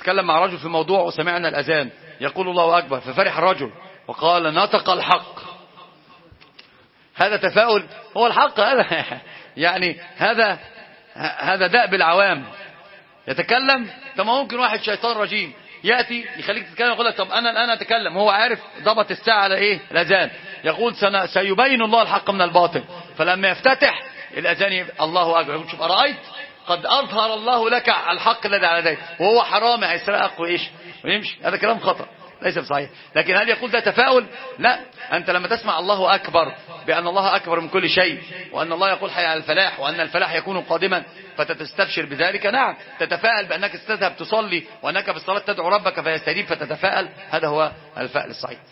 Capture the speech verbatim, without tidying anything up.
تتكلم مع رجل في موضوع وسمعنا الأذان يقول الله أكبر، ففرح الرجل وقال نطق الحق. هذا تفاؤل؟ هو الحق هذا يعني هذا هذا دأب العوام. يتكلم، طب ممكن واحد شيطان رجيم يأتي يخليك تتكلم، يقول لك طب أنا الآن أتكلم، هو عارف ضبط الساعة على إيه؟ الأذان. يقول سيبين الله الحق من الباطل، فلما يفتتح الأذان الله أكبر يقول شوف أرأيت قد أظهر الله لك الحق الذي على يديك، وهو حرامي هيسرقك وإيش ويمشي. هذا كلام خطأ ليس بصحيح. لكن هل يقول ده تفاؤل؟ لا. أنت لما تسمع الله أكبر بأن الله أكبر من كل شيء، وأن الله يقول حي على الفلاح، وأن الفلاح يكون قادما، فتستبشر بذلك، نعم تتفاءل بأنك تذهب تصلي وأنك بالصلاة تدعو ربك فيستجيب فتتفاءل. هذا هو الفأل الصحيح.